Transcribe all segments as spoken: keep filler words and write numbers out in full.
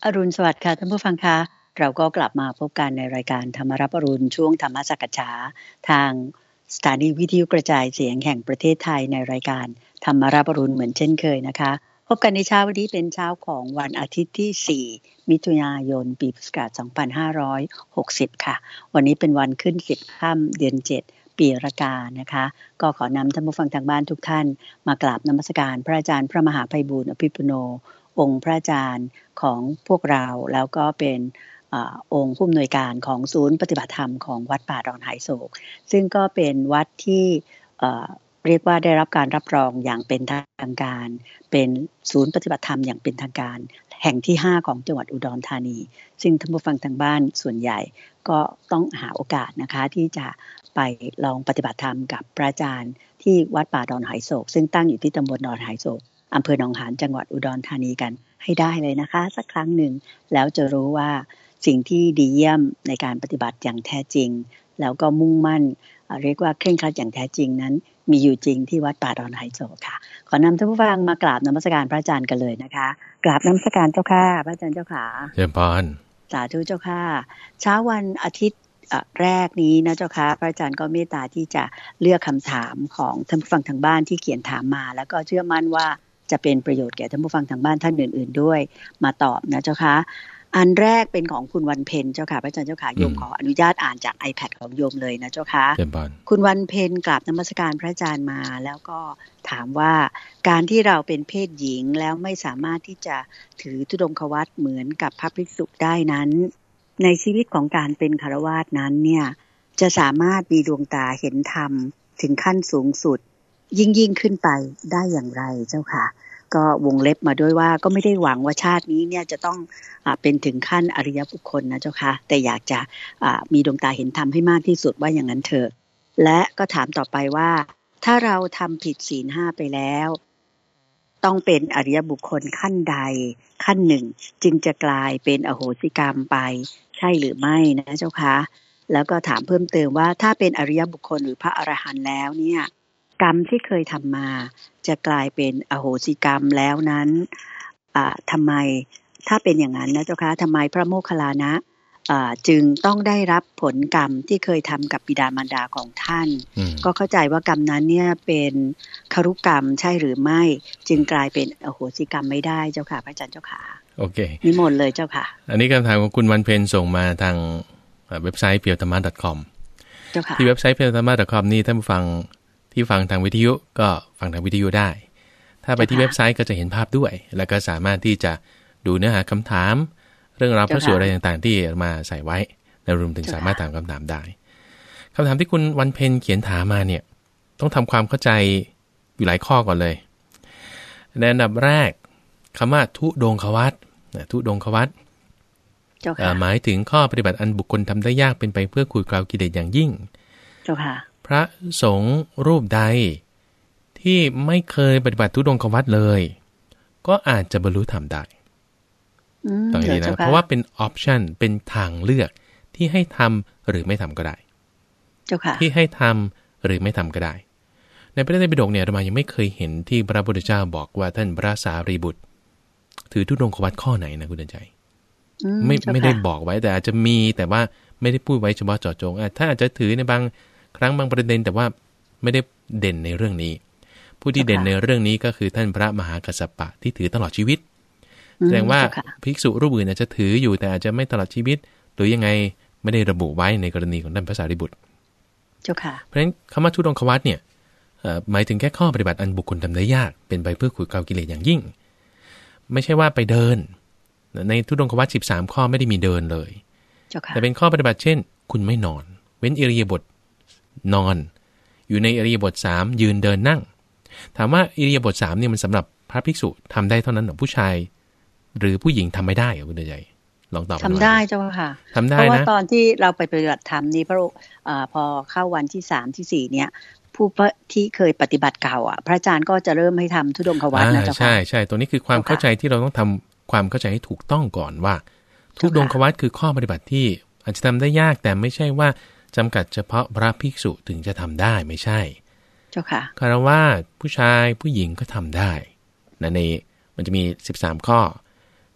อรุณสวัสดิ์ค่ะท่านผู้ฟังคะเราก็กลับมาพบกันในรายการธรรมรับอรุณช่วงธรรมสักฉาทางสถานีวิทยุกระจายเสียงแห่งประเทศไทยในรายการธรรมรับอรุณเหมือนเช่นเคยนะคะพบกันในเช้าวันนี้เป็นเช้าของวันอาทิตย์ที่สี่มิถุนายนปีพุทธศักราชสองพันห้าร้อยหกสิบค่ะวันนี้เป็นวันขึ้นสิบค่ำเดือนเจ็ดปีรากานะคะก็ขอนำท่านผู้ฟังทางบ้านทุกท่านมากราบนมัสการพระอาจารย์พระมหาไพบูลย์อภิปุโนองค์พระอาจารย์ของพวกเราแล้วก็เป็นอาองค์ผู้อำนวยการของศูนย์ปฏิบัติธรรมของวัดป่าดอนไหโศกซึ่งก็เป็นวัดที่เรียกว่าได้รับการรับรองอย่างเป็นทางการเป็นศูนย์ปฏิบัติธรรมอย่างเป็นทางการแห่งที่ห้าของจังหวัดอุดรธานีซึ่งท่านผู้ฟังทางบ้านส่วนใหญ่ก็ต้องหาโอกาสนะคะที่จะไปลองปฏิบัติธรรมกับพระอาจารย์ที่วัดป่าดอนไหโศกซึ่งตั้งอยู่ที่ตำบลดอนไหโศกอำเภอหนองหานจังหวัดอุดรธานีกันให้ได้เลยนะคะสักครั้งหนึ่งแล้วจะรู้ว่าสิ่งที่ดีเยี่ยมในการปฏิบัติอย่างแท้จริงแล้วก็มุ่งมั่นเรียกว่าเคร่งครัดอย่างแท้จริงนั้นมีอยู่จริงที่วัดป่าดอนไหโศกค่ะขอนำท่านผู้ฟังมากราบนมัสการพระอาจารย์กันเลยนะคะกราบนมัสการเจ้าค่ะพระอาจารย์เจ้าค่ะเจริญพรสาธุเจ้าค่ะเช้าวันอาทิตย์แรกนี้นะเจ้าค่ะพระอาจารย์ก็เมตตาที่จะเลือกคำถามของท่านผู้ฟังทางบ้านที่เขียนถามมาแล้วก็เชื่อมั่นว่าจะเป็นประโยชน์แก่ท่านผู้ฟังทางบ้านท่านอื่นๆด้วยมาตอบนะเจ้าค่ะอันแรกเป็นของคุณวันเพ็ญเจ้าค่ะพระอาจารย์เจ้าค่ะโยมขออนุญาตอ่านจาก iPad ของโยมเลยนะเจ้าค่ะคุณวันเพ็ญกราบนมัสการพระอาจารย์มาแล้วก็ถามว่าการที่เราเป็นเพศหญิงแล้วไม่สามารถที่จะถือธุดงควัตรเหมือนกับพระภิกษุได้นั้นในชีวิตของการเป็นฆราวาสนั้นเนี่ยจะสามารถมีดวงตาเห็นธรรมถึงขั้นสูงสุดยิ่งยิ่งขึ้นไปได้อย่างไรเจ้าค่ะก็วงเล็บมาด้วยว่าก็ไม่ได้หวังว่าชาตินี้เนี่ยจะต้องอ่าเป็นถึงขั้นอริยบุคคลนะเจ้าค่ะแต่อยากจะอ่ามีดวงตาเห็นธรรมให้มากที่สุดว่าอย่างนั้นเถอะและก็ถามต่อไปว่าถ้าเราทำผิดศีลห้าไปแล้วต้องเป็นอริยบุคคลขั้นใดขั้นหนึ่งจึงจะกลายเป็นอโหสิกรรมไปใช่หรือไม่นะเจ้าค่ะแล้วก็ถามเพิ่มเติมว่าถ้าเป็นอริยบุคคลหรือพระอรหันต์แล้วเนี่ยกรรมที่เคยทำมาจะกลายเป็นอโหสิกรรมแล้วนั้นอ่าทำไมถ้าเป็นอย่างนั้นนะเจ้าค่ะทำไมพระโมคคัลลานะอ่าจึงต้องได้รับผลกรรมที่เคยทำกับบิดามารดาของท่านก็เข้าใจว่ากรรมนั้นเนี่ยเป็นครุกรรมใช่หรือไม่จึงกลายเป็นอโหสิกรรมไม่ได้เจ้าค่ะพระอาจารย์เจ้าค่ะโอเคนิมนต์เลยเจ้าค่ะอันนี้คำถามของคุณวันเพ็ญส่งมาทางเว็บไซต์ เพียวธรรมะ ดอท คอม ที่เว็บไซต์ เพียวธรรมะ ดอท คอม นี่ท่านผู้ฟังที่ฟังทางวิทยุก็ฟังทางวิทยุได้ถ้าไปที่เว็บไซต์ก็จะเห็นภาพด้วยแล้วก็สามารถที่จะดูเนื้อหาคำถามเรื่องราวพระสูตรอะไรต่างๆที่มาใส่ไว้ในรวมถึงสามารถถามคำถามได้คำถามที่คุณวันเพ็ญเขียนถามมาเนี่ยต้องทำความเข้าใจอยู่หลายข้อก่อนเลยในอันดับแรกคำว่าทุดงควัตรทุดงควัตรหมายถึงข้อปฏิบัติอันบุคคลทำได้ยากเป็นไปเพื่อขูดเกลากิเลสอย่างยิ่งพระสงฆ์รูปใดที่ไม่เคยปฏิบัติทุดงควัตรเลยก็อาจจะบรรลุธรรมได้ต้องอย่างนี้นะเพราะว่าเป็นออปชันเป็นทางเลือกที่ให้ทำหรือไม่ทำก็ได้ที่ให้ทำหรือไม่ทำก็ได้ในพระไตรปิฎกเนี่ยอาตมายังไม่เคยเห็นที่พระพุทธเจ้าบอกว่าท่านพระสารีบุตรถือทุดงควัตรข้อไหนนะคุณเดินใจไม่ไม่ได้บอกไว้แต่อาจจะมีแต่ว่าไม่ได้พูดไว้เฉพาะเจาะจงถ้าอาจจะถือในบางครั้งบางประเด็นแต่ว่าไม่ได้เด่นในเรื่องนี้ผู้ที่เด่นในเรื่องนี้ก็คือท่านพระมหากัสสปะที่ถือตลอดชีวิตแสดงว่าภิกษุรูปอื่นอาจจะถืออยู่แต่อาจจะไม่ตลอดชีวิตหรือยังไงไม่ได้ระบุไว้ในกรณีของท่านพระสารีบุตรเพราะฉะนั้นคำว่าทุดงควัตรเนี่ยหมายถึงแค่ข้อปฏิบัติอันบุคคลทำได้ยากเป็นไปเพื่อขูดเกลากิเลสอย่างยิ่งไม่ใช่ว่าไปเดินในทุดงควัตรสิบสามข้อไม่ได้มีเดินเลยแต่เป็นข้อปฏิบัติเช่นคุณไม่นอนเว้นอิริยาบถนอนอยู่ในอิริยาบถสามยืนเดินนั่งถามว่าอิริยาบถสามเนี่ยมันสำหรับพระภิกษุทำได้เท่านั้นหรือผู้ชายหรือผู้หญิงทำไม่ได้เหรอคุณเดชลองตอบทำได้เจ้าค่ะทำได้นะเพราะว่าตอนที่เราไปปฏิบัติธรรมนี่พระอ่าพอเข้าวันที่สามที่สี่เนี่ยผู้ที่เคยปฏิบัติเก่าอ่ะพระอาจารย์ก็จะเริ่มให้ทำทุดงควัตรนะเจ้าค่ะใช่ใช่ตัวนี้คือความเข้าใจที่เราต้องทำความเข้าใจให้ถูกต้องก่อนว่าทุดงควัตรคือข้อปฏิบัติที่อาจจะทำได้ยากแต่ไม่ใช่ว่าจำกัดเฉพาะพระภิกษุถึงจะทำได้ไม่ใช่เจ้าค่ะคารวะผู้ชายผู้หญิงก็ทำได้นะในมันจะมีสิบสามข้อ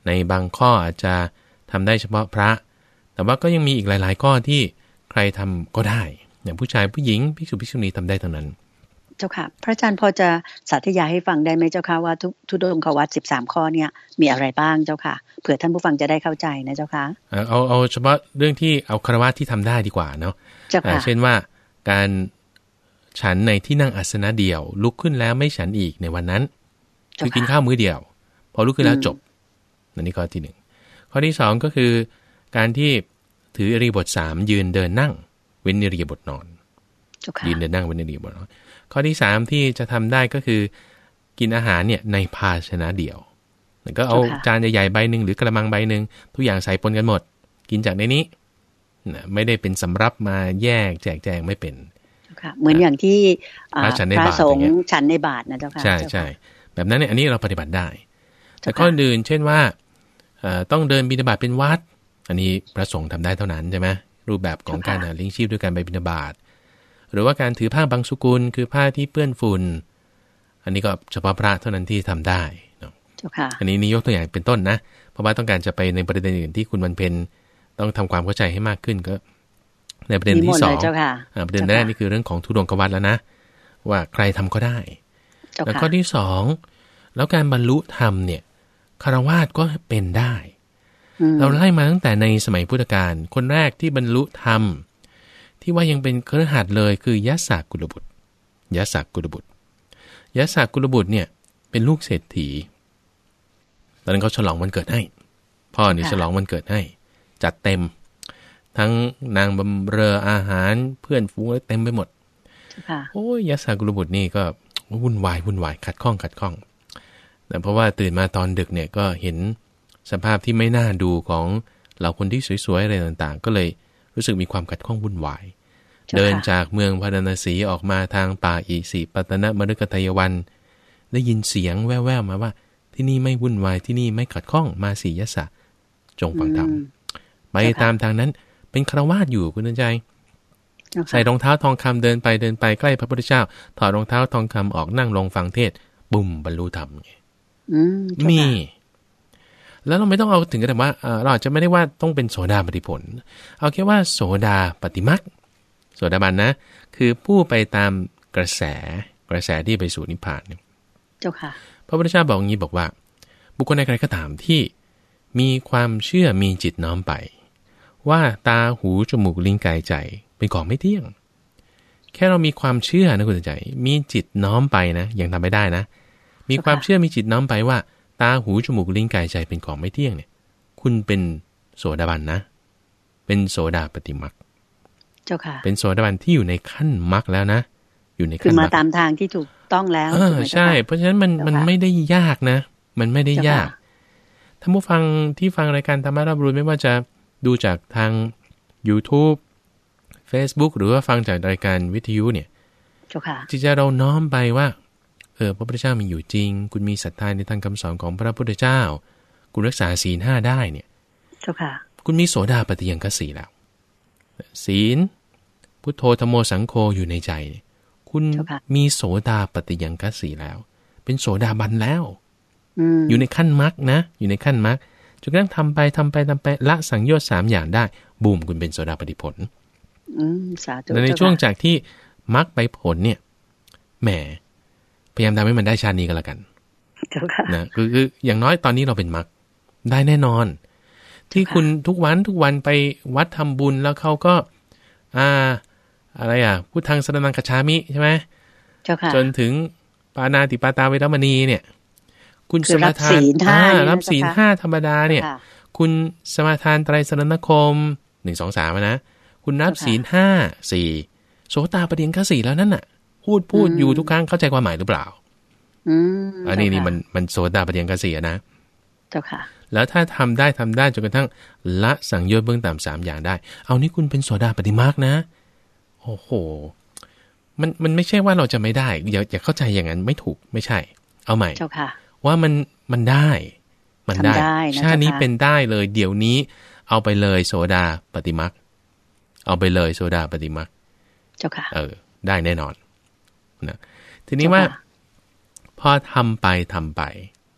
ในบางข้ออาจจะทำได้เฉพาะพระแต่ว่าก็ยังมีอีกหลายๆข้อที่ใครทำก็ได้อย่างผู้ชายผู้หญิงภิกษุภิกษุณีทำได้ทั้งนั้นเจ้าค่ะพระอาจารย์พอจะสาธยายให้ฟังได้ไหมเจ้าค่ะว่าทุดงควัตรสิบสามข้อเนี่ยมีอะไรบ้างเจ้าค่ะเผื่อท่านผู้ฟังจะได้เข้าใจนะเจ้าค่ะเอาเอาเฉพาะเรื่องที่เอาคฤหัสถ์ที่ทำได้ดีกว่าเนาะเช่นว่าการฉันในที่นั่งอาสนะเดียวลุกขึ้นแล้วไม่ฉันอีกในวันนั้นคือกินข้าวมื้อเดียวพอลุกขึ้นแล้วจบนั่นนี่ข้อที่หนึ่งข้อที่สองก็คือการที่ถืออิริยาบถสามยืนเดินนั่งเว้นอิริยาบถนอนยืนเดินนั่งเว้นอิริยาบถนอนข้อที่สามที่จะทำได้ก็คือกินอาหารเนี่ยในภาชนะเดียวก็เอาจานใหญ่ๆใบหนึ่งหรือกระมังใบหนึ่งทุกอย่างใส่ปนกันหมดกินจากในนี้ไม่ได้เป็นสำรับมาแยกแจกแจงไม่เป็นเหมือนอย่างที่พระสงฆ์ฉันในบาตรนะเจ้าค่ะใช่ใช่แบบนั้นเนี่ยอันนี้เราปฏิบัติได้แต่ข้ออื่นเช่นว่าต้องเดินบิณฑบาตเป็นวัดอันนี้พระสงฆ์ทำได้เท่านั้นใช่ไหมรูปแบบของการเลี้ยงชีพด้วยการไปบิณฑบาตหรือว่าการถือผ้าบางสุกุลคือผ้าที่เปื้อนฝุ่นอันนี้ก็เฉพาะพระเท่านั้นที่ทำได้เนาะอันนี้นี่ยกตัวอย่างเป็นต้นนะเพราะว่าต้องการจะไปในประเด็นอื่นที่คุณวันเพ็ญต้องทำความเข้าใจให้มากขึ้นก็ในประเด็นที่สองประเด็นแรกนี่คือเรื่องของทุดงควัตรแล้วนะว่าใครทำก็ได้แล้วข้อที่สองแล้วการบรรลุธรรมเนี่ยฆราวาสก็เป็นได้เราไล่มาตั้งแต่ในสมัยพุทธกาลคนแรกที่บรรลุธรรมที่ว่ายังเป็นคฤหัสถ์เลยคือยศกุลบุตรยศกุลบุตรยศกุลบุตรเนี่ยเป็นลูกเศรษฐีตอนนั้นเขาฉลองวันเกิดให้พ่อนี่ฉลองวันเกิดให้จัดเต็มทั้งนางบำเรออาหารเพื่อนฝูงเต็มไปหมดโอ้ยยศกุลบุตรนี่ก็วุ่นวายวุ่นวายขัดข้องขัดข้องแต่เพราะว่าตื่นมาตอนดึกเนี่ยก็เห็นสภาพที่ไม่น่าดูของเหล่าคนที่สวยๆอะไรต่างๆก็เลยรู้สึกมีความขัดข้องวุ่นวายเดินจากเมืองพาราณสีออกมาทางป่าอิสิปตนมฤคทายวันได้ยินเสียงแว่วๆมาว่าที่นี่ไม่วุ่นวายที่นี่ไม่ขัดข้องมาสียศจงฟังธรรมไปตามทางนั้นเป็นฆราวาสอยู่คุณใจใส่รองเท้าทองคำเดินไปเดินไปใกล้พระพุทธเจ้าถอดรองเท้าทองคำออกนั่งลงฟังเทศบุ่มบรรลุธรรมมีแล้วเราไม่ต้องเอาถึงกันแต่ว่าเราอาจจะไม่ได้ว่าต้องเป็นโสดาปฏิผลเอาแค่ว่าโสดาปฏิมรรคโสดาบันนะคือผู้ไปตามกระแสกระแสที่ไปสู่นิพพานเนี่ยเจ้าค่ะพระพุทธเจ้าบอกงี้บอกว่าบุคคลใดๆก็ตามที่มีความเชื่อมีจิตน้อมไปว่าตาหูจมูกลิ้นกายใจเป็นของไม่เที่ยงแค่เรามีความเชื่อนะคุณใจมีจิตน้อมไปนะยังทำไม่ได้นะมีความเชื่อมีจิตน้อมไปว่าตาหูจมูกลิ้นกายใจเป็นของไม่เที่ยงเนี่ยคุณเป็นโสดาบันนะเป็นโสดาปฏิมรรคเจ้าค่ะเป็นโสดาบันที่อยู่ในขั้นมรรคแล้วนะอยู่ในขั้นคือมาตามทางที่ถูกต้องแล้วเออใช่เพราะฉะนั้นมันมันไม่ได้ยากนะมันไม่ได้ยากท่านผู้ฟังที่ฟังรายการธรรมะรับรู้ไม่ว่าจะดูจากทาง YouTube Facebook หรือว่าฟังจากรายการวิทยุเนี่ยเจ้าค่ะที่จะเราน้อมไปว่าเออพระพุทธเจ้ามีอยู่จริงคุณมีศรัทธาในทางคำสอนของพระพุทธเจ้าคุณรักษาศีลห้าได้เนี่ยเจ้าค่ะคุณมีโสดาปัตติยังคสีแล้วศีลพุทโธธัมโมสังโฆอยู่ในใจคุณมีโสดาปัตติยังคสีแล้วเป็นโสดาบันแล้วอยู่ในขั้นมรรคนะอยู่ในขั้นมรรคจนกระทั่งทำไปทำไปทำไปละสังโยชน์สามอย่างได้บูมคุณเป็นโสดาปัตติผลในช่วงจากที่มรรคไปผลเนี่ยแหมพยายามทำให้มันได้ชาตินี้ก็แล้วกันนะคือคืออย่างน้อยตอนนี้เราเป็นมรรคได้แน่นอนที่คุณทุกวันทุกวันไปวัดทำบุญแล้วเขาก็อ่าอะไรอ่ะพุทธังสรณังคัจฉามิใช่ไหมจนถึงปานาติปาตาเวรมณีเนี่ยคุณสมาทานรับศีลห้าธรรมดาเนี่ยคุณสมาทานไตรสรณคมหนึ่งสองสามนะคุณรับศีลห้าสี่โสตาปัตติยังคสีแล้วนั่นน่ะพูดพูดอยู่ทุกครั้งเข้าใจความหมายหรือเปล่าอืมอันนี้นี่มันมันโสดาปัตติยังคสีนะเจ้าค่ะแล้วถ้าทำได้ทำได้จนกระทั่งละสังโยชน์เบื้องต่ำสามอย่างได้เอานี่คุณเป็นโสดาปัตติมรรคนะโอ้โหมันมันไม่ใช่ว่าเราจะไม่ได้อย่าอย่าเข้าใจอย่างนั้นไม่ถูกไม่ใช่เอาใหม่เจ้าค่ะว่ามันมันได้มันได้ชาตินี้เป็นได้เลยเดี๋ยวนี้เอาไปเลยโสดาปัตติมรรคเอาไปเลยโสดาปัตติมรรคเจ้าค่ะเออได้แน่นอนนะทีนี้ว่าพอทำไปทำไป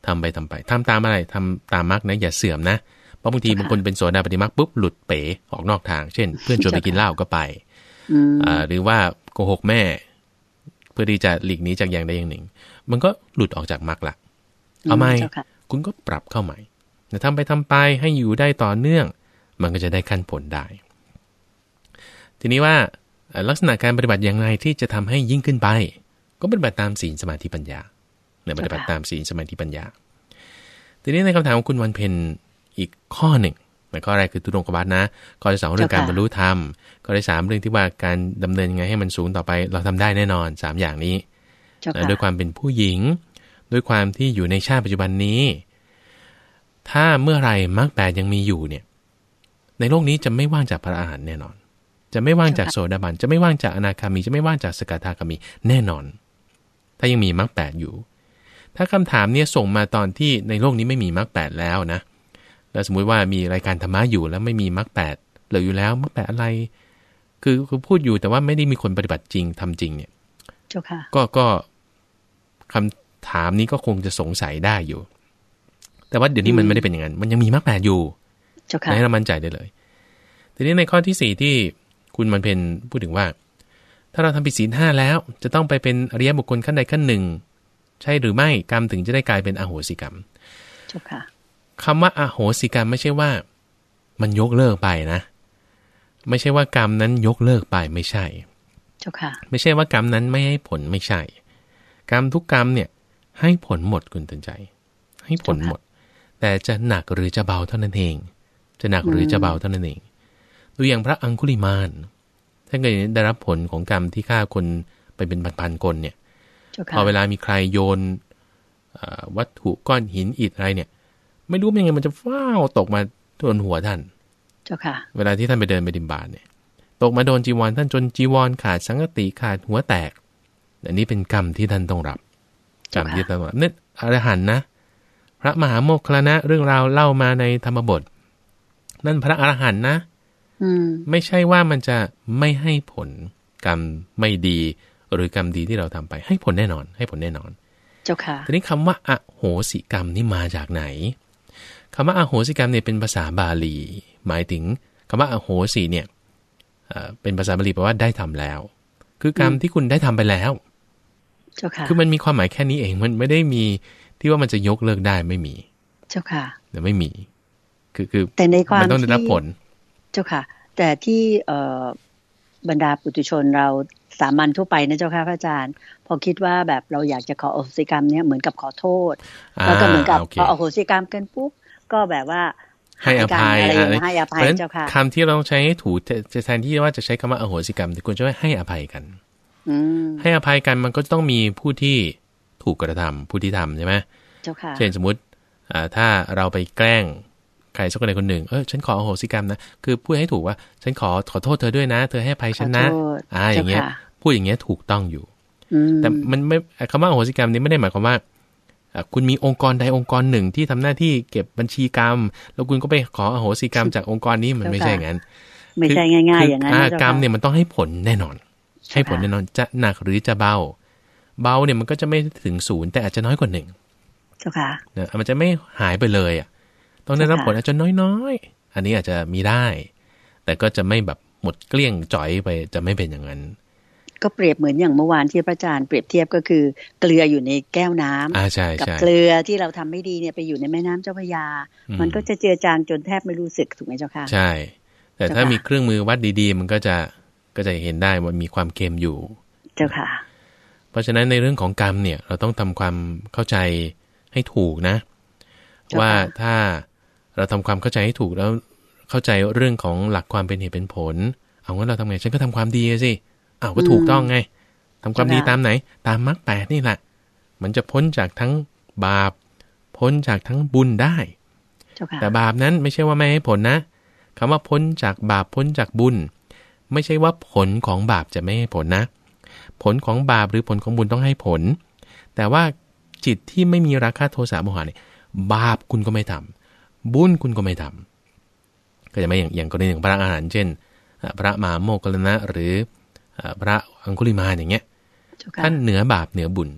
ทำไปทำไปทำตามอะไรทำตามมรรคนะอย่าเสื่อมนะเพราะบางทีบางคนเป็นโสดาปัตติมรรคปุ๊บหลุดเป๋ออกนอกทางเช่นเพื่อนชวนไปกินเหล้าก็ไปอ่าหรือว่าโกหกแม่เพื่อที่จะหลีกหนีจากอย่างใดอย่างหนึ่งมันก็หลุดออกจากมรรคละเอาไหมคุณก็ปรับเข้าใหม่แต่ทำไปทำไปให้อยู่ได้ต่อเนื่องมันก็จะได้ขั้นผลได้ทีนี้ว่าลักษณะการปฏิบัติอย่างไรที่จะทำให้ยิ่งขึ้นไปก็ปฏิบัติตามศีลสมาธิปัญญาเนี่ยปฏิบัติตามศีลสมาธิปัญญาทีนี้ในคำถามของคุณวันเพ็ญอีกข้อหนึ่งข้อแรกคือทุดงควัตนะข้อที่สองเรื่องการบรรลุธรรมข้อที่สามเรื่องที่ว่าการดำเนินยังไงให้มันสูงต่อไปเราทำได้แน่นอนสามอย่างนี้ด้วยความเป็นผู้หญิงด้วยความที่อยู่ในชาติปัจจุบันนี้ถ้าเมื่อไรมรรคแปดยังมีอยู่เนี่ยในโลกนี้จะไม่ว่างจากพระอรหันต์แน่นอนจะไม่ว่างจากโสดาบันจะไม่ว่างจากอนาคามีจะไม่ว่างจากสกทาคามีแน่นอนถ้ายังมีมรรคแปดอยู่ถ้าคำถามนี้ส่งมาตอนที่ในโลกนี้ไม่มีมรรคแปดแล้วนะแล้วสมมุติว่ามีรายการธรรมะอยู่แล้วไม่มีมรรคแปดเหลืออยู่แล้วมรรคแปดอะไรคือคือพูดอยู่แต่ว่าไม่ได้มีคนปฏิบัติจริงทำจริงเนี่ยก็ก็คำถามนี้ก็คงจะสงสัยได้อยู่แต่ว่าเดี๋ยวนี้มันไม่ได้เป็นอย่างนั้นมันยังมีมรรคแปดอยู่ให้เรามั่นใจได้เลยทีนี้ในข้อที่สี่ที่คุณมันเป็นพูดถึงว่าถ้าเราทำผิดศีลห้าแล้วจะต้องไปเป็นอริยบุคคลขั้นใดขั้นหนึ่งใช่หรือไม่กรรมถึงจะได้กลายเป็นอโหสิกรรมคำว่าอโหสิกรรมไม่ใช่ว่ามันยกเลิกไปนะไม่ใช่ว่ากรรมนั้นยกเลิกไปไม่ใช่ไม่ใช่ว่ากรรมนั้นไม่ให้ผลไม่ใช่กรรมทุกกรรมเนี่ยให้ผลหมดคุณตื่นใจให้ผลหมดแต่จะหนักหรือจะเบาเท่านั้นเองจะหนักหรือจะเบาเท่านั้นเองดูอย่างพระอังคุลิมานท่านก็ได้รับผลของกรรมที่ฆ่าคนไปเป็นพันๆคนเนี่ยพอเวลามีใครโยนวัตถุก้อนหินอิฐอะไรเนี่ยไม่รู้ยังไงมันจะฟ้าวตกมาโดนหัวท่านเจ้าค่ะเวลาที่ท่านไปเดินไปดิมบาตเนี่ยตกมาโดนจีวรท่านจนจีวรขาดสังฆติขาดหัวแตกอันนี้เป็นกรรมที่ท่านต้องรับกรรมที่ท่านต้องรับนี่อรหันต์นะพระมหาโมคคัลลานะเรื่องราวเล่ามาในธรรมบทนั่นพระอรหันต์นะไม่ใช่ว่ามันจะไม่ให้ผลกรรมไม่ดีหรือกรรมดีที่เราทำไปให้ผลแน่นอนให้ผลแน่นอนเจ้าค่ะทีนี้คำว่าอโหสิกรรมนี่มาจากไหนคำว่าอโหสิกรรมเนี่ยเป็นภาษาบาลีหมายถึงคำว่าอโหสิเนี่ยเป็นภาษาบาลีแปลว่าได้ทำแล้วคือกรรมที่คุณได้ทำไปแล้วเจ้าค่ะคือมันมีความหมายแค่นี้เองมันไม่ได้มีที่ว่ามันจะยกเลิกได้ไม่มีเจ้าค่ะแต่ไม่มีคือคือแต่ในความมันต้องได้รับผลเจ้าค่ะแต่ที่บรรดาปุถุชนเราสามัญทั่วไปนะเจ้าค่ะพระอาจารย์พอคิดว่าแบบเราอยากจะขออโหสิกรรมเนี่ยเหมือนกับขอโทษแล้วก็เหมือนกับพออโหสิกรรมกันปุ๊บก็แบบว่าให้อภัยอะไรให้อภัยเจ้าค่ะคำที่เราต้องใช้ให้ถูกจะแทนที่ว่าจะใช้คำว่าอโหสิกรรมควรจะให้อภัยกันให้อภัยกันมันก็ต้องมีผู้ที่ถูกกระทำผู้ที่ทำใช่ไหมเจ้าค่ะเช่นสมมติถ้าเราไปแกล้งใครสักคนใดคนหนึ่งเออฉันขออโหสิกรรมนะคือพูดให้ถูกว่าฉันขอขอโทษเธอด้วยนะเธอให้อภัยฉันนะอ่าอย่างเงี้ยพูดอย่างเงี้ยถูกต้องอยู่แต่มันไม่คำว่าอโหสิกรรมนี้ไม่ได้หมายความว่าคุณมีองค์กรใดองค์กรหนึ่งที่ทำหน้าที่เก็บบัญชีกรรมแล้วคุณก็ไปขออโหสิกรรมจากองค์กรนี้มันไม่ใช่อย่างนั้นไม่ใช่ง่ายๆอย่างนั้นกรรมเนี่ยมันต้องให้ผลแน่นอนให้ผลแน่นอนจะหนักหรือจะเบาเบาเนี่ยมันก็จะไม่ถึงศูนย์แต่อาจจะน้อยกว่าหนึ่งเจ้าค่ะเนี่ยมันจะไม่หายไปเลยอ่ะต้องได้รับผลอาจจะน้อยๆอันนี้อาจจะมีได้แต่ก็จะไม่แบบหมดเกลี้ยงจ่อยไปจะไม่เป็นอย่างนั้นก็เปรียบเหมือนอย่างเมื่อวานที่พระอาจารย์เปรียบเทียบก็คือเกลืออยู่ในแก้วน้ำกับเกลือที่เราทำไม่ดีเนี่ยไปอยู่ในแม่น้ำเจ้าพระยามันก็จะเจือจางจนแทบไม่รู้สึกถูกไหมเจ้าค่ะใช่แต่ถ้ามีเครื่องมือวัดดีๆมันก็จะก็จะเห็นได้ว่ามีความเค็มอยู่เจ้าค่ะเพราะฉะนั้นในเรื่องของกรรมเนี่ยเราต้องทำความเข้าใจให้ถูกนะว่าถ้าเราทำความเข้าใจให้ถูกแล้วเข้าใจเรื่องของหลักความเป็นเหตุเป็นผลเอางั้นเราทำไงฉันก็ทำความดีสิอ้าวก็ถูกต้องไงทำความดีตามไหนตามมรรคแปดนี่แหละมันจะพ้นจากทั้งบาปพ้นจากทั้งบุญได้แต่บาปนั้นไม่ใช่ว่าไม่ให้ผลนะคำว่าพ้นจากบาปพ้นจากบุญไม่ใช่ว่าผลของบาปจะไม่ให้ผลนะผลของบาปหรือผลของบุญต้องให้ผลแต่ว่าจิตที่ไม่มีราคะโทสะโมหะเนี่ยบาปคุณก็ไม่ทำบุญคุณก็ไม่ทำก็จะไม่อย่างอย่างกรณีของพระอรหันต์เช่นพระมหาโมคคัลลานะหรือพระอังคุลิมานอย่างเงี้ยท่านเหนือบาปเหนือบุญ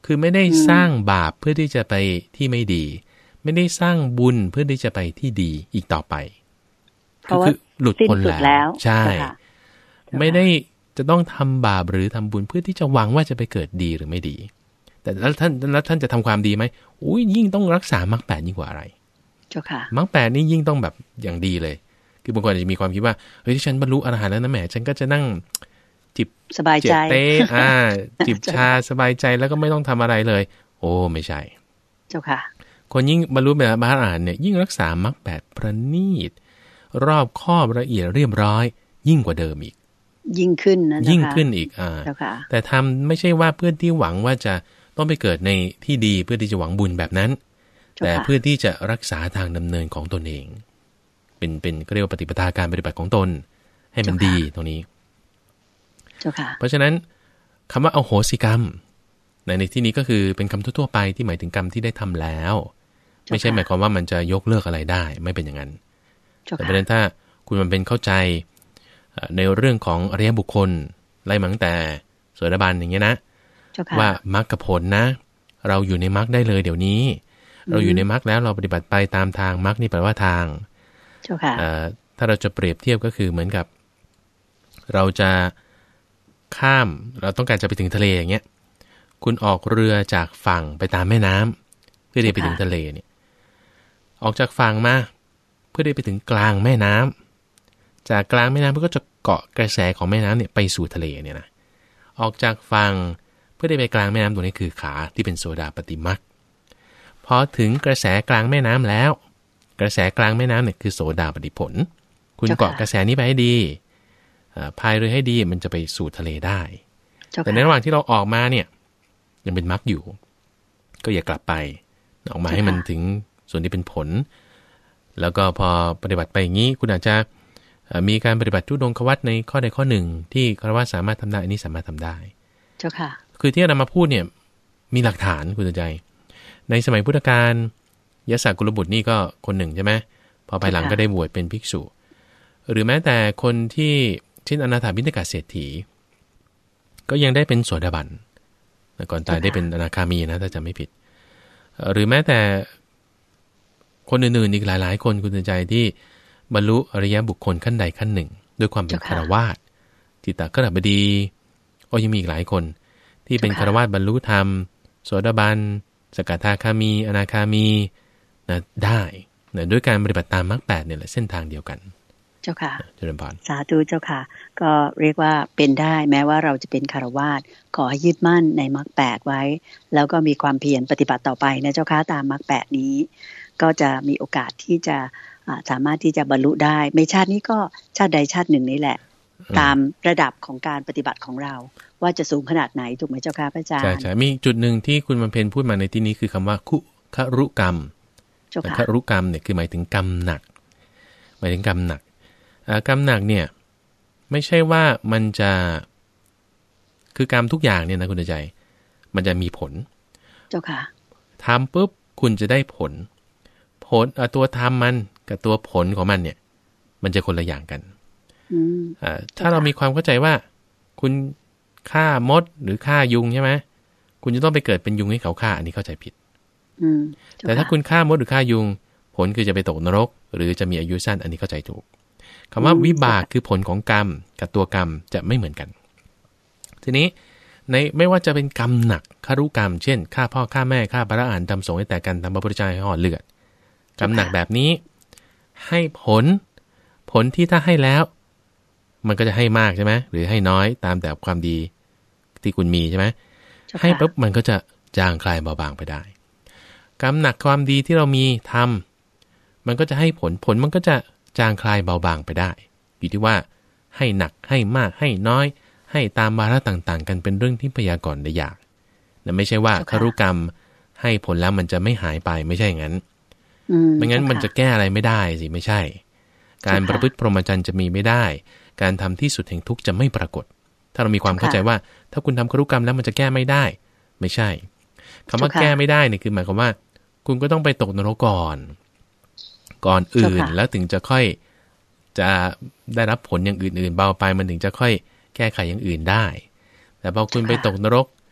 คือไม่ได้สร้างบาปเพื่อที่จะไปที่ไม่ดีไม่ได้สร้างบุญเพื่อที่จะไปที่ดีอีกต่อไปคือหลุดพ้นแล้วใช่ไม่ได้จะต้องทำบาปหรือทำบุญเพื่อที่จะหวังว่าจะไปเกิดดีหรือไม่ดีแต่แล้วท่านแล้วท่านจะทำความดีไหมอุ้ยยิ่งต้องรักษามรรคแปดยิ่งกว่าอะไรเจ้าค่ะมรรคแปดนี่ยิ่งต้องแบบอย่างดีเลยคือบางคนอาจจะมีความคิดว่าเฮ้ยที่ฉันบรรลุอรหันต์แล้วนะแหมฉันก็จะนั่งจิบสบายใจเต้อ่าจิบชาสบายใจแล้วก็ไม่ต้องทำอะไรเลยโอ้ไม่ใช่เจ้าค่ะคนยิ่งบรรลุแบบพระอรหันต์เนี่ยยิ่งรักษามรรคแปดประณีตรอบคอบละเอียดเรียบร้อยยิ่งกว่าเดิมอีกยิ่งขึ้นนะยิ่งขึ้นอีกอ่าแต่ทำไม่ใช่ว่าเพื่อที่หวังว่าจะต้องไปเกิดในที่ดีเพื่อที่จะหวังบุญแบบนั้นแต่เพื่อที่จะรักษาทางดำเนินของตนเองเป็นเป็นก็เรียกว่าปฏิปทาการปฏิบัติของตนให้มันดีตรงนี้เพราะฉะนั้นคำว่าอโหสิกรรมในในที่นี้ก็คือเป็นคำทั่วๆไปที่หมายถึงกรรมที่ได้ทำแล้วไม่ใช่หมายความว่ามันจะยกเลิกอะไรได้ไม่เป็นอย่างนั้นแต่ประเด็นถ้าคุณมันเป็นเข้าใจในเรื่องของอริยบุคคลไล่มาตั้งแต่โสดาบันอย่างเงี้ยนะว่ามรรคผลนะเราอยู่ในมรรคได้เลยเดี๋ยวนี้เราอยู่ในมรรคแล้วเราปฏิบัติไปตามทางมรรคนี่แปลว่าทางถ้าเราจะเปรียบเทียบก็คือเหมือนกับเราจะข้ามเราต้องการจะไปถึงทะเลอย่างเงี้ยคุณออกเรือจากฝั่งไปตามแม่น้ำเพื่อที่ไปถึงทะเลเนี่ยออกจากฝั่งมาเพื่อที่ไปถึงกลางแม่น้ำจากกลางแม่น้ำก็จะเกาะกระแสของแม่น้ำเนี่ยไปสู่ทะเลเนี่ยนะออกจากฝั่งเพื่อได้ไปกลางแม่น้ำตัวนี้คือขาที่เป็นโสดาปัตติมรรคพอถึงกระแสกลางแม่น้ำแล้วกระแสกลางแม่น้ำเนี่ยคือโสดาปัตติผลคุณเกาะกระแสนี้ไปให้ดีพายเรือให้ดีมันจะไปสู่ทะเลได้แต่ในระหว่างที่เราออกมาเนี่ยยังเป็นมรรคอยู่ก็อย่ากลับไปออกมาให้มันถึงส่วนที่เป็นผลแล้วก็พอปฏิบัติไปอย่างนี้คุณอาจจะมีการปฏิบัติทุดงควัตในข้อใดข้อหนึ่งที่คารวะสามารถทำได้อันนี้สามารถทำได้เจ้าค่ะคือที่เรามาพูดเนี่ยมีหลักฐานคุณใจในสมัยพุทธกาลยศกุลบุตรนี่ก็คนหนึ่งใช่ไหมพอภายหลังก็ได้บวชเป็นภิกษุหรือแม้แต่คนที่เช่นอนาถาบิณฑกเศรษฐีก็ยังได้เป็นโสดาบันก่อนตายได้เป็นอนาคามีนะถ้าจำไม่ผิดหรือแม้แต่คนอื่นๆอีกหลายๆคนคุณใจที่บรรลุอริยบุคคลขั้นใดขั้นหนึ่งด้วยความเป็นฆราวาสจิตตคฤหบดีโอ้ยังมีอีกหลายคนที่เป็นฆราวาสบรรลุธรรมโสดาบันสกทาคามีอนาคามีนะได้นะด้วยการปฏิบัติตามมรรคแปดเนี่ยแหละเส้นทางเดียวกันเจ้าค่ะเจริญพรสาธุเจ้าค่ะก็เรียกว่าเป็นได้แม้ว่าเราจะเป็นฆราวาสขอให้ยึดมั่นในมรรคแปดไว้แล้วก็มีความเพียรปฏิบัติต่อไปนะเจ้าค่ะตามมรรคแปดนี้ก็จะมีโอกาสที่จะสามารถที่จะบรรลุได้ไม่ชาตินี้ก็ชาติใดชาติหนึ่งนี่แหละตามระดับของการปฏิบัติของเราว่าจะสูงขนาดไหนถูกไหมเจ้าค่ะพระอาจารย์ใช่ใช่มีจุดหนึ่งที่คุณบำเพ็ญพูดมาในที่นี้คือคำว่าคุครุกรรมครุกรรมเนี่ยคือหมายถึงกรรมหนักหมายถึงกรรมหนักกรรมหนักเนี่ยไม่ใช่ว่ามันจะคือกรรมทุกอย่างเนี่ยนะคุณใจมันจะมีผลเจ้าค่ะทำปุ๊บคุณจะได้ผลผลตัวทำมันกับตัวผลของมันเนี่ยมันจะคนละอย่างกันถ้าเรามีความเข้าใจว่าคุณฆ่ามดหรือฆ่ายุงใช่ไหมคุณจะต้องไปเกิดเป็นยุงให้เขาฆ่าอันนี้เข้าใจผิดแต่ถ้าคุณฆ่ามดหรือฆ่ายุงผลคือจะไปตกนรกหรือจะมีอายุสั้นอันนี้เข้าใจถูกคำว่าวิบากคือผลของกรรมกับตัวกรรมจะไม่เหมือนกันทีนี้ในไม่ว่าจะเป็นกรรมหนักครุกรรมเช่นฆ่าพ่อฆ่าแม่ฆ่าพระอรหันต์ทำสงฆ์ให้แตกกันทำพระพุทธเจ้าให้ห่อเลือดกรรมหนักแบบนี้ให้ผลผลที่ถ้าให้แล้วมันก็จะให้มากใช่ไหมหรือให้น้อยตามแต่ความดีที่คุณมีใช่ไหมให้ปุ๊บมันก็จะจางคลายเบาบางไปได้กรรมหนักความดีที่เรามีทำมันก็จะให้ผลผลมันก็จะจางคลายเบาบางไปได้อยู่ที่ว่าให้หนักให้มากให้น้อยให้ตามวาระต่างๆกันเป็นเรื่องที่พยากรณ์ได้ยากแต่ไม่ใช่ว่าครุกรรมให้ผลแล้วมันจะไม่หายไปไม่ใช่อย่างนั้นไม่งั้นมันจะแก้อะไรไม่ได้สิไม่ใช่การประพฤติพรหมจรรย์จะมีไม่ได้การทำที่สุดแห่งทุกข์จะไม่ปรากฏถ้าเรามีความเข้าใจว่าถ้าคุณทำครุกรรมแล้วมันจะแก้ไม่ได้ไม่ใช่คำว่าแก้ไม่ได้เนี่ยคือหมายความว่าคุณก็ต้องไปตกนรกก่อนก่อนอื่นแล้วถึงจะค่อยจะได้รับผลอย่างอื่นๆเบาไปมันถึงจะค่อยแก้ไขอย่างอื่นได้แต่พอคุณไปตกนรก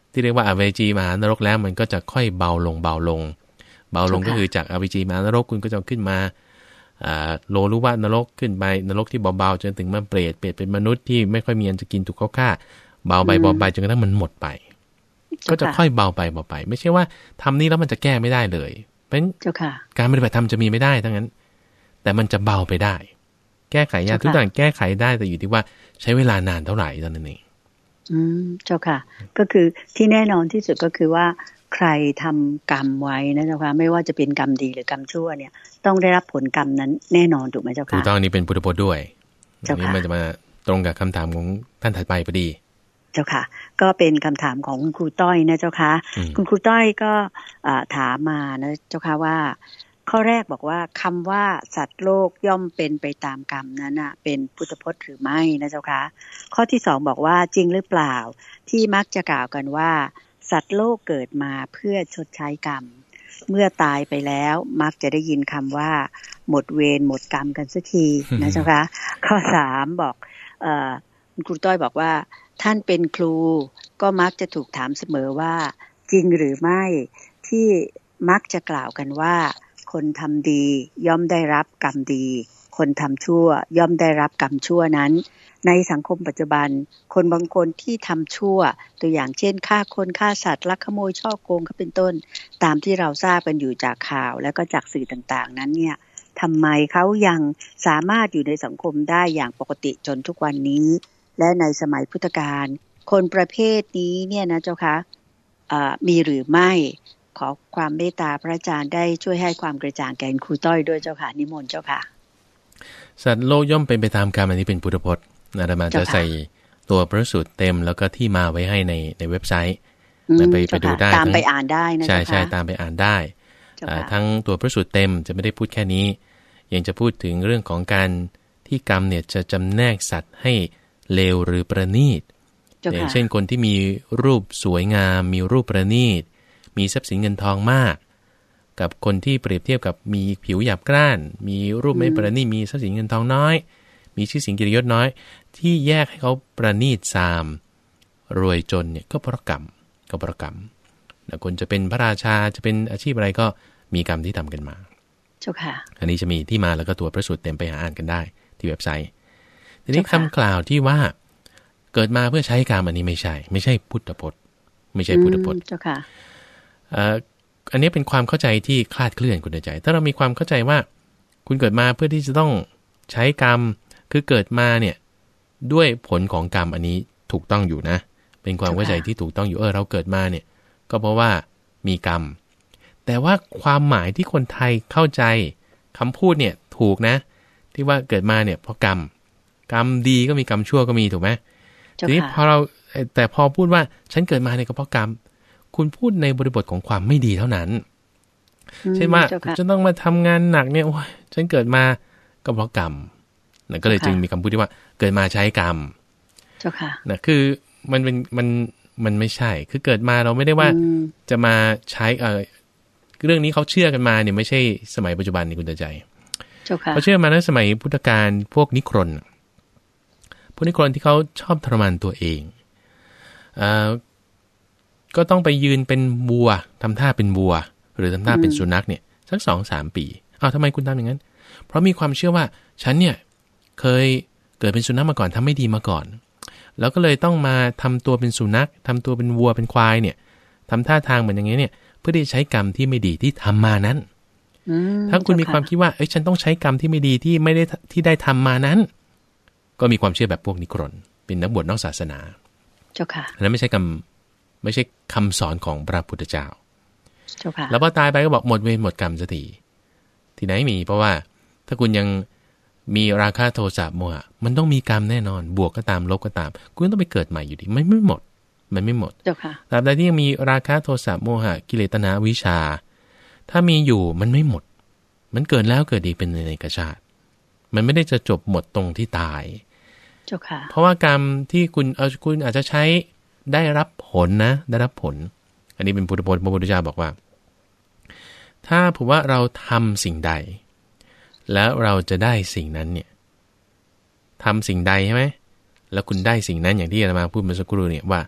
ที่เรียกว่าอเวจีมหานรกแล้วมันก็จะค่อยเบาลงเบาลงเบาลงก็คือจากอเวจีมหานรกคุณก็จะขึ้นมาโลลุวะนรกขึ้นไปนรกที่เบาๆจนถึงมาเปรตเปรตเป็นมนุษย์ที่ไม่ค่อยมีอันจะกินถูกเขาฆ่าเบาไปเบาไปจนกระทั่งมันหมดไปก็จะค่อยเบาไปเบาไปไม่ใช่ว่าทำนี้แล้วมันจะแก้ไม่ได้เลยเป็นการปฏิบัติธรรมจะมีไม่ได้ทั้งนั้นแต่มันจะเบาไปได้แก้ไขยากทุกอย่างแก้ไขได้แต่อยู่ที่ว่าใช้เวลานานเท่าไหร่ตอนนั้นเองอืมเจ้าค่ะก็คือที่แน่นอนที่สุดก็คือว่าใครทำกรรมไว้นะเจ้าค่ะไม่ว่าจะเป็นกรรมดีหรือกรรมชั่วเนี่ยต้องได้รับผลกรรมนั้นแน่นอนถูกไหมเจ้าค่ะถูกต้องนี้เป็นพุทธพจน์ด้วยอันนี้มันจะมาตรงกับคำถามของท่านถัดไปพอดีเจ้าค่ะก็เป็นคำถามของคุณครูต้อยนะเจ้าค่ะคุณครูต้อยก็ถามมานะเจ้าค่ะว่าข้อแรกบอกว่าคำว่าสัตว์โลกย่อมเป็นไปตามกรรมนั้นนะเป็นพุทธพจน์หรือไม่นะเจ้าค่ะข้อที่สองบอกว่าจริงหรือเปล่าที่มักจะกล่าวกันว่าสัตว์โลกเกิดมาเพื่อชดใช้กรรมเมื่อตายไปแล้วมักจะได้ยินคำว่าหมดเวรหมดกรรมกันสักทีนะเจ้าค่ะข้อสามบอกเอ่อคุณครูต้อยบอกว่าท่านเป็นครูก็มักจะถูกถามเสมอว่าจริงหรือไม่ที่มักจะกล่าวกันว่าคนทำดีย่อมได้รับกรรมดีคนทำชั่วย่อมได้รับกรรมชั่วนั้นในสังคมปัจจุบันคนบางคนที่ทำชั่วตัวอย่างเช่นฆ่าคนฆ่าสัตว์ลักขโมยฉ้อโกงเขาเป็นต้นตามที่เราทราบกันอยู่จากข่าวและก็จากสื่อต่างๆนั้นเนี่ยทำไมเขายังสามารถอยู่ในสังคมได้อย่างปกติจนทุกวันนี้และในสมัยพุทธกาลคนประเภทนี้เนี่ยนะเจ้าคะมีหรือไม่ขอความเมตตาพระอาจารย์ได้ช่วยให้ความกระจ่างแก่ครูต้อยด้วยเจ้าค่ะนิมนต์เจ้าค่ะสัตว์โลกย่อมเป็นไปตามกรรมอันนี้เป็นพุทธพจน์อาตมาจะใส่ตัวพระสูตรเต็มแล้วก็ที่มาไว้ให้ในในเว็บไซต์ไปไปดูได้ตามไปอ่านได้นะใช่ใช่ตามไปอ่านได้ทั้งตัวพระสูตรเต็มจะไม่ได้พูดแค่นี้ยังจะพูดถึงเรื่องของการที่กรรมเนี่ยจะจำแนกสัตว์ให้เลวหรือประณีตอย่างเช่นคนที่มีรูปสวยงามมีรูปประณีตมีทรัพย์สินเงินทองมากกับคนที่เปรียบเทียบกับมีผิวหยาบกร้านมีรูปไม่ประณีตมีทรัพย์สินเงินทองน้อยมีชื่อเสียงเกียรติยศน้อยที่แยกให้เขาประณีตซามรวยจนเนี่ยก็เพราะกรรมก็เพราะกรรมแล้วคนจะเป็นพระราชาจะเป็นอาชีพอะไรก็มีกรรมที่ทำกันมาเจ้าค่ะอันนี้จะมีที่มาแล้วก็ตัวพระสูตรเต็มไปหาอ่านกันได้ที่เว็บไซต์ทีนี้คำกล่าวที่ว่าเกิดมาเพื่อใช้กรรมอันนี้ไม่ใช่ไม่ใช่พุทธพจน์ไม่ใช่พุทธพจน์เจ้าค่ะอันนี้เป็นความเข้าใจที่คลาดเคลื่อนคุณใจถ้าเรามีความเข้าใจว่าคุณเกิดมาเพื่อที่จะต้องใช้กรรมคือเกิดมาเนี่ยด้วยผลของกรรมอันนี้ถูกต้องอยู่นะเป็นความเข้าใจที่ถูกต้องอยู่เออเราเกิดมาเนี่ยก็เพราะว่ามีกรรมแต่ว่าความหมายที่คนไทยเข้าใจคำพูดเนี่ยถูกนะที่ว่าเกิดมาเนี่ยเพราะกรรมกรรมดีก็มีกรรมชั่วก็มีถูกไหมทีนี้พอเราแต่พอพูดว่าฉันเกิดมาเนี่ยก็เพราะกรรมคุณพูดในบริบทของความไม่ดีเท่านั้นใช่ไหมจะต้องมาทำงานหนักเนี่ยโอ้ยฉันเกิดมาก็เพราะกรรมนั่นก็เลยจึงมีคำพูดที่ว่าเกิดมาใช้กรรมเจ้าค่ะนะคือมันเป็นมันมันไม่ใช่คือเกิดมาเราไม่ได้ว่าจะมาใช้เออเรื่องนี้เขาเชื่อกันมาเนี่ยไม่ใช่สมัยปัจจุบันนี่คุณใจเขาเชื่อมาในสมัยพุทธกาลพวกนิครนพวกนิครนที่เขาชอบทรมานตัวเองอ่าก็ต้องไปยืนเป็นวัวทำท่าเป็นวัวหรือทำท่าเป็นสุนัขเนี่ยสักสองสามปีอ้าวทำไมคุณทำอย่างนั้นเพราะมีความเชื่อว่าฉันเนี่ยเคยเกิดเป็นสุนัขมาก่อนทำไม่ดีมาก่อนแล้วก็เลยต้องมาทำตัวเป็นสุนัขทำตัวเป็นวัวเป็นควายเนี่ยทำท่าทางเหมือนอย่างนี้เนี่ยเพื่อที่จะใช้กรรมที่ไม่ดีที่ทำมานั้นถ้าคุณมีความคิดว่าเอ้ยฉันต้องใช้กรรมที่ไม่ดีที่ไม่ได้ที่ได้ทำมานั้นก็มีความเชื่อแบบพวกนิครนเป็นนักบวชนอกศาสนาเจ้าค่ะแล้วไม่ใช่กรรมไม่ใช่คำสอนของพระพุทธเจ้าเจ้าค่ะแล้วพอตายไปก็บอกหมดเวรหมดกรรมสักทีที่ไหนมีเพราะว่าถ้าคุณยังมีราคะโทสะโมหะมันต้องมีกรรมแน่นอนบวกก็ตามลบก็ตามคุณต้องไปเกิดใหม่อยู่ดีไม่ไม่หมดมันไม่หมดเจ้าค่ะตราบใดที่ยังมีราคะโทสะโมหะกิเลสตัณหาวิชชาถ้ามีอยู่มันไม่หมดมันเกิดแล้วเกิดอีกเป็นในกชาติมันไม่ได้จะจบหมดตรงที่ตายเจ้าค่ะเพราะว่ากรรมที่คุณเอาคุณอาจจะใช้ได้รับผลนะได้รับผลอันนี้เป็นพุทธพจน์พระพุทธเจ้าบอกว่าถ้าผมว่าเราทำสิ่งใดแล้วเราจะได้สิ่งนั้นเนี่ยทำสิ่งใดใช่ไหมแล้วคุณได้สิ่งนั้นอย่างที่อาตมาพูดเมื่อสักครู่เนี่ยว่า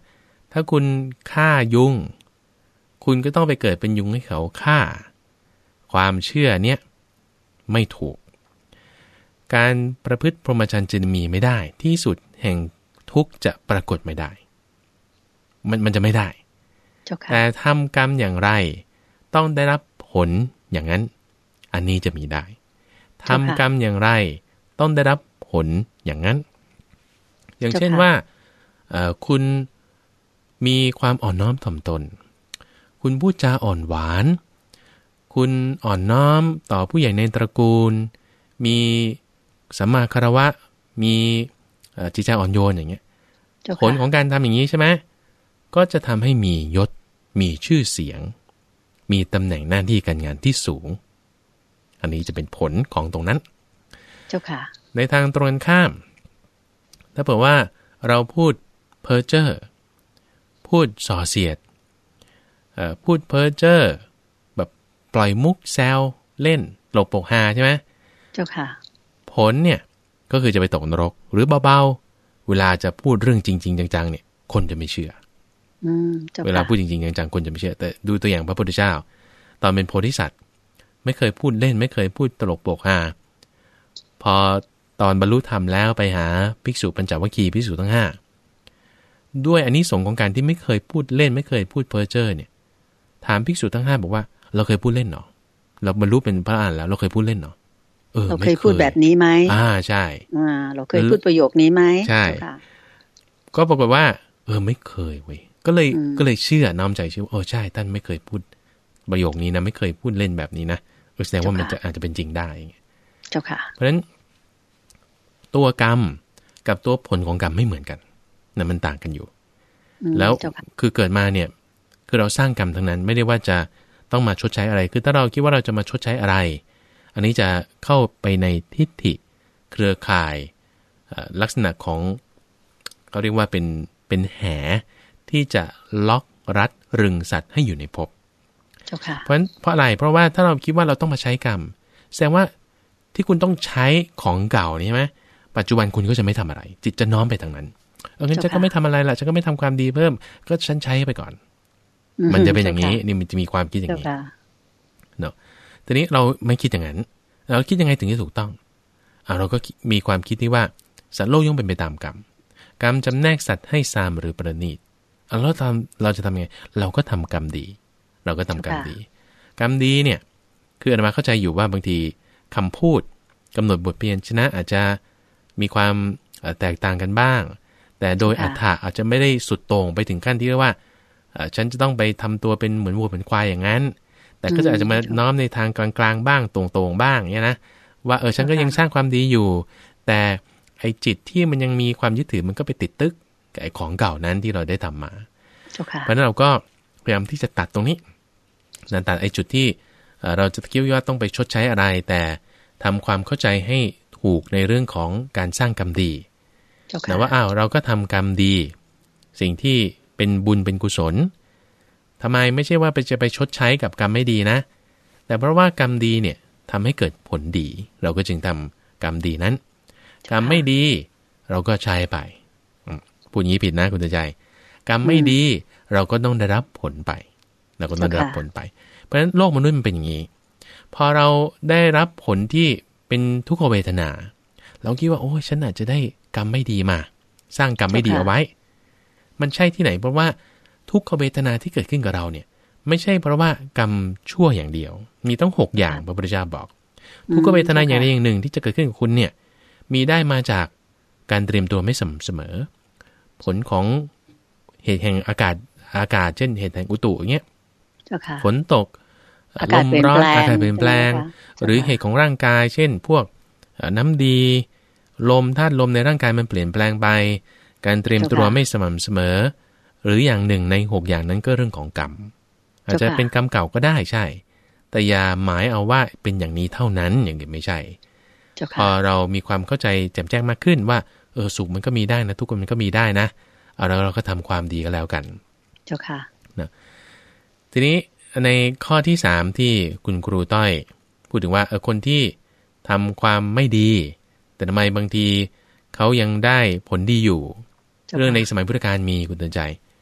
ถ้าคุณฆ่ายุงคุณก็ต้องไปเกิดเป็นยุงให้เขาฆ่าความเชื่อเนี้ยไม่ถูกการประพฤติพรหมจรรย์จึงมีไม่ได้ที่สุดแห่งทุกข์จะปรากฏไม่ได้มันมันจะไม่ได้แต่ทำกรรมอย่างไรต้องได้รับผลอย่างนั้นอันนี้จะมีได้ทำกรรมอย่างไรต้องได้รับผลอย่างนั้นอย่างเช่นว่าคุณมีความอ่อนน้อมถ่อมตนคุณพูดจาอ่อนหวานคุณอ่อนน้อมต่อผู้ใหญ่ในตระกูลมีสัมมาคารวะมีจิตใจอ่อนโยนอย่างเงี้ยผลของการทำอย่างนี้ใช่ไหมก็จะทำให้มียศมีชื่อเสียงมีตำแหน่งหน้าที่การงานที่สูงอันนี้จะเป็นผลของตรงนั้นเจ้าค่ะในทางตรงกันข้ามถ้าเผื่อว่าเราพูดเพ้อเจ้อพูดส่อเสียดพูดเพ้อเจ้อแบบปล่อยมุกแซวเล่นหลบปกฮาใช่ไหมเจ้าค่ะผลเนี่ยก็คือจะไปตกนรกหรือเบาๆเวลาจะพูดเรื่องจริงๆจังๆเนี่ยคนจะไม่เชื่อเวลาพูดจริงๆจังๆคนจะไม่เชื่อแต่ดูตัวอย่างพระพุทธเจ้าตอนเป็นโพธิสัตว์ไม่เคยพูดเล่นไม่เคยพูดตลกโปกฮาพอตอนบรรลุธรรมแล้วไปหาภิกษุปัญจวัคคีย์ภิกษุทั้งห้าด้วยอานิสงส์ของการที่ไม่เคยพูดเล่นไม่เคยพูดเพ้อเจ้อเนี่ยถามภิกษุทั้งห้าบอกว่าเราเคยพูดเล่นหรอเราบรรลุเป็นพระอรหันต์แล้วเราเคยพูดเล่นหรอเออเราเคยพูดแบบนี้ไหมอ่าใช่อ่าเราเคยพูดประโยคนี้ไหมใช่ก็ปรากฏว่าเออไม่เคยเว้ยก็เลยก็เลยเชื่อน้อมใจเชื่อโอ้ใช่ท่านไม่เคยพูดประโยคนี้นะไม่เคยพูดเล่นแบบนี้นะแสดงว่ามันจะอาจจะเป็นจริงได้เจ้าค่ะเพราะฉะนั้นตัวกรรมกับตัวผลของกรรมไม่เหมือนกันนะมันต่างกันอยู่แล้วคือเกิดมาเนี่ยคือเราสร้างกรรมทั้งนั้นไม่ได้ว่าจะต้องมาชดใช้อะไรคือถ้าเราคิดว่าเราจะมาชดใช้อะไรอันนี้จะเข้าไปในทิฏฐิเครือข่ายลักษณะของเขาเรียกว่าเป็นเป็นแหที่จะล็อกรัดรึงสัตว์ให้อยู่ในภพเพราะฉะนั้นเพราะอะไรเพราะว่าถ้าเราคิดว่าเราต้องมาใช้กรรมแสดงว่าที่คุณต้องใช้ของเก่านี่ใช่ไหมปัจจุบันคุณก็จะไม่ทำอะไรจิตจะน้อมไปทางนั้นเอองั้นฉันก็ไม่ทำอะไรละฉันก็ไม่ทำความดีเพิ่มก็ฉันใช้ไปก่อนมันจะเป็นอย่างนี้นี่มันจะมีความคิดอย่างนี้เนาะทีนี้เราไม่คิดอย่างนั้นเราคิดยังไงถึงจะถูกต้องอ่าเราก็มีความคิดที่ว่าสัตว์โลกย่อมเป็นไปตามกรรมกรรมจำแนกสัตว์ให้ซามหรือประณีตอ่ะเราทำเราจะทำไงเราก็ทำกรรมดีเราก็ทำกรรมดีกรรมดีเนี่ยคืออาตมาเข้าใจอยู่ว่าบางทีคำพูดกำหนดบทเพียรชนะอาจจะมีความแตกต่างกันบ้างแต่โดยอรรถะอาจจะไม่ได้สุดโต่งไปถึงขั้นที่เรียกว่าฉันจะต้องไปทำตัวเป็นเหมือนวัวเหมือนควายอย่างนั้นแต่ก็จะอาจจะมาน้อมในทางกลางๆบ้างตรงๆบ้างเนี่ยนะว่าเออฉันก็ยังสร้างความดีอยู่แต่ไอ้จิตที่มันยังมีความยึดถือมันก็ไปติดตึกกับไอ้ของเก่านั้นที่เราได้ทำมาเพราะนั้นเราก็พยายามที่จะตัดตรงนี้นะตัดไอ้จุดที่เราจะคิดว่าต้องไปชดใช้อะไรแต่ทำความเข้าใจให้ถูกในเรื่องของการสร้างกรรมดีแต่ว่าอ้าวเราก็ทำกรรมดีสิ่งที่เป็นบุญเป็นกุศลทำไมไม่ใช่ว่าไปจะไปชดใช้กับกรรมไม่ดีนะแต่เพราะว่ากรรมดีเนี่ยทำให้เกิดผลดีเราก็จึงทำกรรมดีนั้นกรรมไม่ดีเราก็ใช้ไปพูดงี้ผิดนะคุณใจกรรมไม่ดีเราก็ต้องได้รับผลไปเราก็ต้องได้รับผลไปเพราะฉะนั้นโลกมนุษย์มันเป็นอย่างนี้พอเราได้รับผลที่เป็นทุกขเวทนาเราคิดว่าโอ้ยฉันอาจจะได้กรรมไม่ดีมาสร้างกรรมไม่ดีเอาไว้มันใช่ที่ไหนเพราะว่าทุกขเวทนาที่เกิดขึ้นกับเราเนี่ยไม่ใช่เพราะว่ากรรมชั่วอย่างเดียวมีต้องหกอย่างพระพุทธเจ้าบอกทุกขเวทนาอย่างใดอย่างหนึ่งที่จะเกิดขึ้นกับคุณเนี่ยมีได้มาจากการเตรียมตัวไม่สม่ำเสมอผลของเหตุแห่งอากาศอากาศเช่นเหตุแห่งอุตุอย่างเงี้ยฝนตกลมร้อนอากาศเปลี่ยนแปลงหรือเหตุของร่างกายเช่นพวกน้ำดีลมธาตุลมในร่างกายมันเปลี่ยนแปลงไปการเตรียมตัวไม่สม่ำเสมอหรืออย่างหนึ่งในหกอย่างนั้นก็เรื่องของกรรมอาจจะเป็นกรรมเก่าก็ได้ใช่แต่อย่าหมายเอาว่าเป็นอย่างนี้เท่านั้นอย่างนี้ไม่ใช่พอเรามีความเข้าใจแจ่มแจ้งมากขึ้นว่าเออสุขมันก็มีได้นะทุกคนมันก็มีได้นะเอาแล้วเราก็ทำความดีก็แล้วกันเจ้าค่ะนะทีนี้ในข้อที่สามที่คุณครูต้อยพูดถึงว่าเออคนที่ทำความไม่ดีแต่ทำไมบางทีเขายังได้ผลดีอยู่เรื่องในสมัยพุทธกาลมีคุณเตือนใจ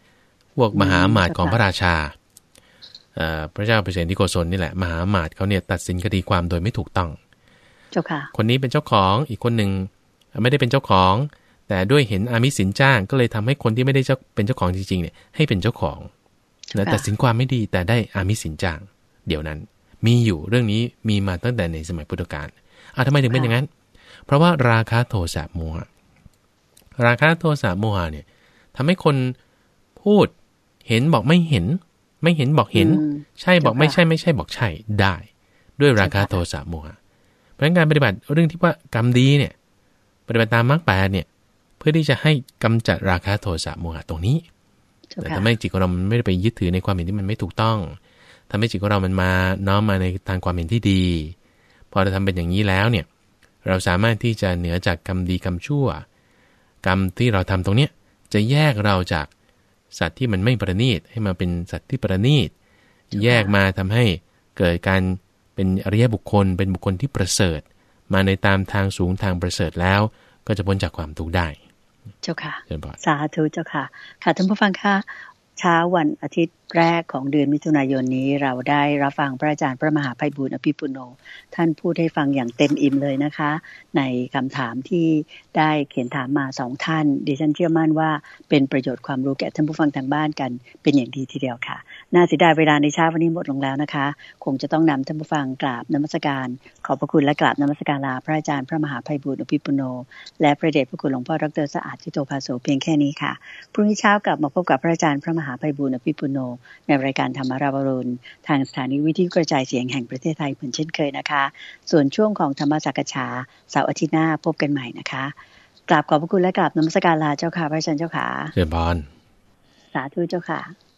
พวกมหาอมาตย์ของพระราชาพระเจ้าเปรตที่โกศลนี่แหละมหาอมาตย์เขาเนี่ยตัดสินคดีความโดยไม่ถูกต้องเจ้าค่ะคนนี้เป็นเจ้าของอีกคนหนึ่งไม่ได้เป็นเจ้าของแต่ด้วยเห็นอามิสสินจ้างก็เลยทำให้คนที่ไม่ได้เป็นเจ้าของจริงๆเนี่ยให้เป็นเจ้าของแล้วตัดสินความไม่ดีแต่ได้อามิสสินจ้างเดี๋ยวนั้นมีอยู่เรื่องนี้มีมาตั้งแต่ในสมัยพุทธกาลอ่ะทำไมถึงเป็นอย่างนั้นเพราะว่าราคะโทสะโมหะราคะโทสะโมหะเนี่ยทำให้คนพูดเห็นบอกไม่เห็นไม่เห็นบอกเห็นใช่บอกไม่ใช่ไม่ใช่บอกใช่ได้ด้วยราคะโทสะโมหะเพราะการปฏิบัติเรื่องที่ว่ากรรมดีเนี่ยปฏิบัติตามมรรคแปดเนี่ยเพื่อที่จะให้กำจัดราคะโทสะโมหะตรงนี้แต่ทำให้จิตของเรามันไม่ได้ไปยึดถือในความเห็นที่มันไม่ถูกต้องทำให้จิตของเรามันมาน้อมมาในทางความเห็นที่ดีพอเราทำเป็นอย่างนี้แล้วเนี่ยเราสามารถที่จะเหนือจากกรรมดีกรรมชั่วกรรมที่เราทำตรงเนี้ยจะแยกเราจากสัตว์ที่มันไม่ประณีตให้มาเป็นสัตว์ที่ประณีตแยกมาทำให้เกิดการเป็นอริยบุคคลเป็นบุคคลที่ประเสริฐมาในตามทางสูงทางประเสริฐแล้วก็จะพ้นจากความทุกข์ได้เจ้าค่ะสาธุเจ้าค่ะค่ะท่านผู้ฟังค่ะเช้าวันอาทิตย์แรกของเดือนมิถุนายนนี้เราได้รับฟังพระอาจารย์พระมหาไพบูลย์อภิปุโนท่านพูดให้ฟังอย่างเต็มอิ่มเลยนะคะในคำถามที่ได้เขียนถามมาสองท่านดิฉันเชื่อมั่นว่าเป็นประโยชน์ความรู้แก่ท่านผู้ฟังทางบ้านกันเป็นอย่างดีทีเดียวค่ะน่าเสียดายเวลาในเช้าวันนี้หมดลงแล้วนะคะคงจะต้องนำท่านผู้ฟังกราบนมัสการขอบพระคุณและกราบนมัสการลาพระอาจารย์พระมหาไพบูลย์อภิปุโนและพระเดชพระคุณหลวงพ่อดร.สะอาดทิโตภาโสเพียงแค่นี้ค่ะพรุ่งนี้เช้ากลับมาพบกับพระอาจารย์พระมหาไพบูลย์อภิปุโนในรายการธรรมราบรุณทางสถานีวิทยุกระจายเสียงแห่งประเทศไทยเหมือนเช่นเคยนะคะส่วนช่วงของธรรมสักกะฉาเสาร์อาทิตย์หน้าพบกันใหม่นะคะกราบขอบพระคุณและกราบนมัสการลาเจ้าค่ะพระอาจารย์เจ้าค่ะเชิญพรสาธุเจ้าค่ะ